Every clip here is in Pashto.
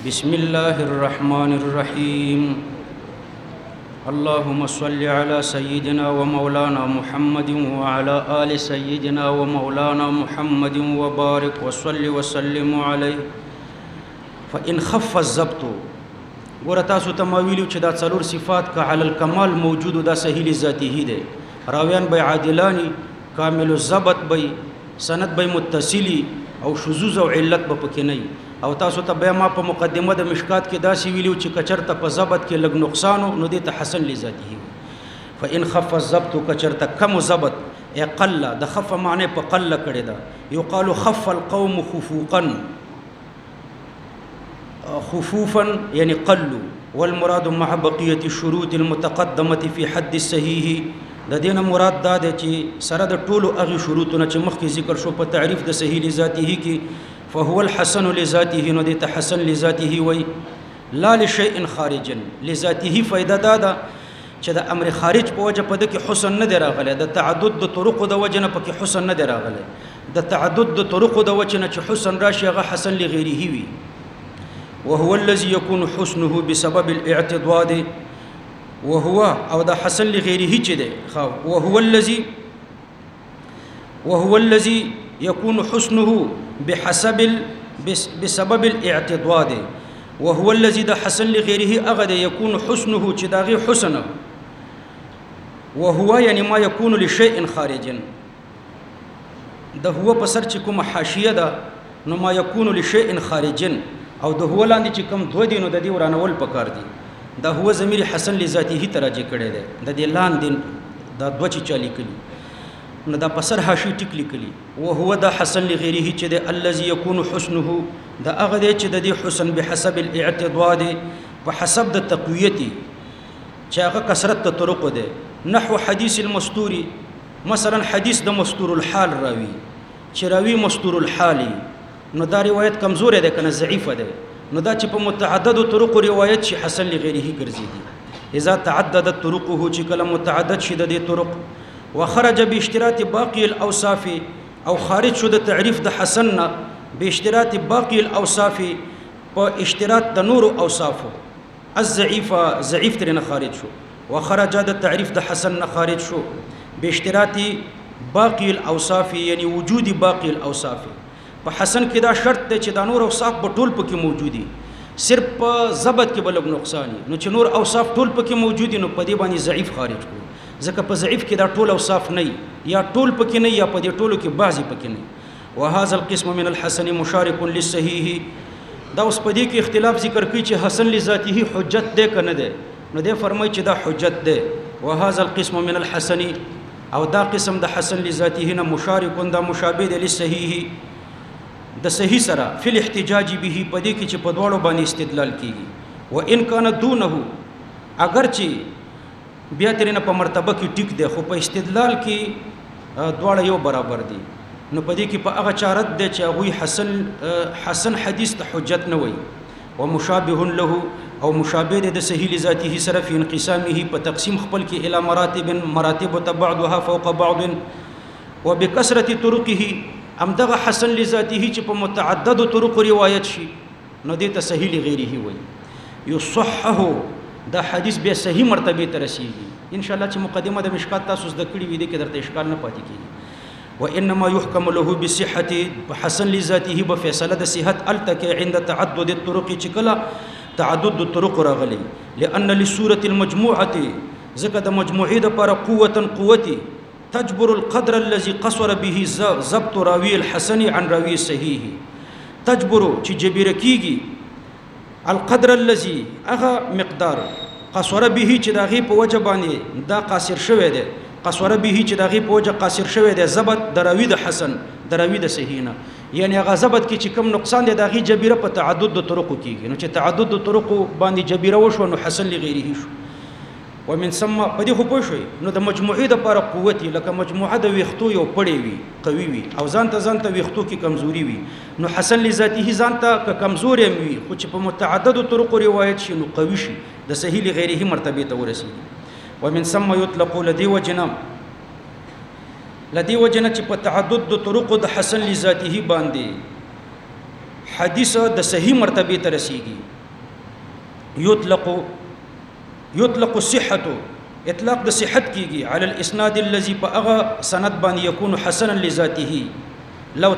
بسم الله الرحمن الرحيم اللهم صل على سيدنا ومولانا محمد وعلى آل سيدنا ومولانا محمد وبارك وصل وسلم عليه فإن خف الضبط ورتاسو تماویلو چې دا څلور صفات کا علی الکمال موجود دا صحیح ذاتی ده راویان به عادلانی کامل الضبط به سند به متصلی او شذوذ او علت به پکې نه او تاسو ته به ما په مقدمه د مشکات کې دا سی ویلو چې کچرته په ضبط کې لګ نقصان نو دې ته حسن لذاته فإن خف الضبط کچرته کم ضبط اقل د خف معنی په قل کړي دا یقال خف القوم خفوقا خفوفا يعني قلوا والمراد مع بقية الشروط المتقدمة في حد الصحيح د دین مراد دا دی چې سره د ټولو هغه شروطونه چې مخکې ذکر شو په تعریف د صحیح لذاته کې فهو الحسن لذاته نو د حسن لذاته وي لا لشيء خارج لذاته فائدہ دا ده چې د امر خارج په وجه په د کې حسن نه دراغله د تعدد د طرق د وجه نه پکې حسن نه دراغله د تعدد د طرق د وجه نه چې حسن راشي هغه حسن لغیره وي وهو الذي يكون حسنه بسبب الاعتضاد وهو او دا حسن لغیره چه ده وهو الذي يكون حسنه بسبب الاعتضاد وهو الذي دا حسن لغیره اغد يكون حسنه چه دا غیر حسنه وهو يعني ما يكون لشيء خارجا دا هو پسر چه کوم حاشیه دا نو ما يكون لشيء خارجا او دا هو لاندې چې کوم دو دینو د دې ورانول پکار دي دا هو ضمیر حسن لذاته تراجه کړي ده د دې لاندې دا دوه چې چالي کړي نو دا پسر حاشی ټیک لیکلي او هو دا حسن لغیره چې د الذي يكون حسنه دا هغه دی چې د دې حسن بحسب الاعتضاد په حسب د تقویت چې هغه کثرت د طرق ده نحو حدیث المستور مثلا حدیث د مستور الحال راوي چې راوي مستور الحال نو دا روایت کمزور ده کنه ضعیف ده نو دا چې په متعدد طرق روایت شي حسن لغیره ګرځي اذا تعددت طرقه چې کله متعدد شي د دې طرق وخرج باشتراط باقي الاوصاف او خارج شو د تعریف د حسن باشتراط باقي الاوصاف په اشتراط د نور اوصاف الضعيف ضعیف ترنه خارج شو وخرج د تعریف د حسن خارج شو باشتراط باقي الاوصاف یعنی وجود باقي الاوصاف په حسن کې دا شرط دی چې دا نور اوصاف په ټول پکې موجودي صرف په ضبط کې بلګ نقصان نو چې نور اوصاف ټول پکې موجودي نو په دې باندې ضعیف خارج کړو ځکه په ضعیف کې دا ټول اوصاف نه یا ټول پکې نه یا په دې ټولو کې بعضي پکې نه وهذا القسم من الحسن مشارك للصحيح دا اوس په دې کې اختلاف ذکر کوي چې حسن لذاته حجت ده کنه ده نو دې فرمایي چې دا حجت ده وهذا القسم من الحسن او دا قسم د حسن لذاته نه مشارك دا مشابه ده للصحيح د صحیح سره فل احتجاج به پدې کې چې په دواړو باندې استدلال کیږي و ان کان دونه اگر چې بیا ترنه په مرتبه کې ټیک دی خو په استدلال کې دواړه یو برابر دي نو پدې کې په هغه چارت دی چې هغه حسن حدیث ته حجت نه وي او مشابه له او مشابه د صحیح لذاته سره په انقسامه په تقسیم خپل کې الی مراتب تبعضها فوق بعض وبكثرة طرقه امدغه حسن لذاته چې په متعدد طرق روایت شي نو دې ته صحیح لغیره وي یصححه دا حدیث به صحیح مرتبه ته رسیږي ان شاء الله چې مقدمه د مشکات تاسو د کړي وي د کې درته اشکال نه پاتې کیږي وانما يحكم له بصحه حسن لذاته بفیصله د صحت التک عند تعدد الطرق چې کله تعدد الطرق راغلي لان للسوره المجموعه ذکر د مجموعه د پر قوتي تجبر القدر الذي قصر به ضبط راوي الحسن عن راوي الصحيح تجبر چې جبر کیږي القدر الذي هغه مقدار قصر به چې دغه په وجه باندې دا قاصر شوی دی قصر به چې دغه په وجه قاصر شوی دی ضبط دراوی د حسن دراوی د صحیح نه یعنی هغه ضبط کې چې کم نقصان دی دغه جبره په تعدد د طرق کیږي نو چې تعدد د طرق باندې جبره وشو نو حسن لغیره شو ومن ثم پدې خو پوه شوي نو د مجموعې د لپاره قوت لکه مجموعه د ویختو یو پړې وي قوي وي او ځان ته ویختو کې کمزوري وي نو حسن لذاته ځان ته کمزوري وي خو چې په متعدد طرق روایت شي نو قوي شي د صحیح لغیره مرتبه ته ورسیږي ومن ثم يطلق لدي وجنا چې په تعدد د طرق د حسن لذاته باندې حدیث د صحیح مرتبه ته رسیږي. یطلق الصحة اطلاق د صحت کیږي علی الاسناد الذي فاغا سند باندې يكون حسنا لذاته لو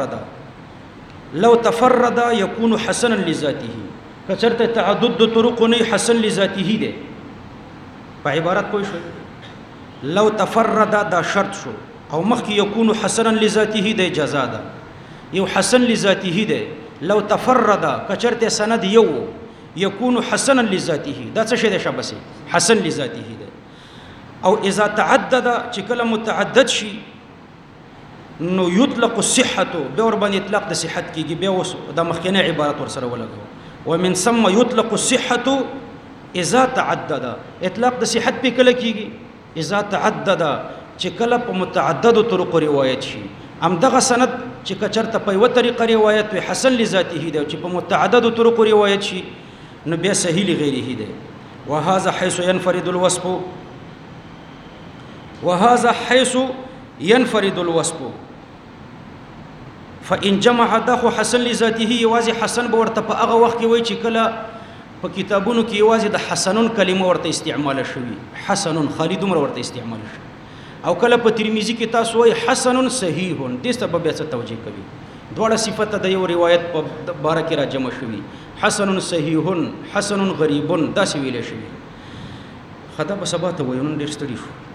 تفرد يكون حسنا لذاته کچرته تعدد طرق نه حسن لذاته ده په عبارت کوئی شو لو تفرد دا شرط شو او مخکې يكون حسنا لذاته ده جزاء ده یو حسن لذاته ده لو تفرد کچرته سند یو يكون حسنا لذاته دا څه شی ده شبسه حسن لذاته ده او اذا تعدد چې کله متعدد شي نو يطلق الصحه به ور باندې اطلاق د صحت کیږي به اوس د مخکنه عبارت ور سره ولګو ومن ثم يطلق الصحه اذا تعدد اطلاق د صحت په کله کیږي اذا تعدد چې کله په متعدد طرق روایت شي ام دغه سند چې کچرته په یو طریقه روایت وي حسن لذاته ده چې په متعدد طرق روایت شي نو بیا صحیح لغیره ده وهذا حيث ينفرد الوصف فإن جمع داخو حسن لذاته یوازې حسن به ورته په هغه وخت کې وای چې کله په کتابونو کې یوازې د حسنون کلمه ورته استعمال شوی حسنون خالد عمر ورته استعمال شوی او کله په ترمذی کې تاسو وای حسنون صحیحون دې سبب یې توجیه کوي دوړه صفته د یو روایت په باره کې را جمع شوی حسنون صحیحون حسنون غریبون دا څه ویل شوی خدا په سبا ته وایون ډېر ستړي شو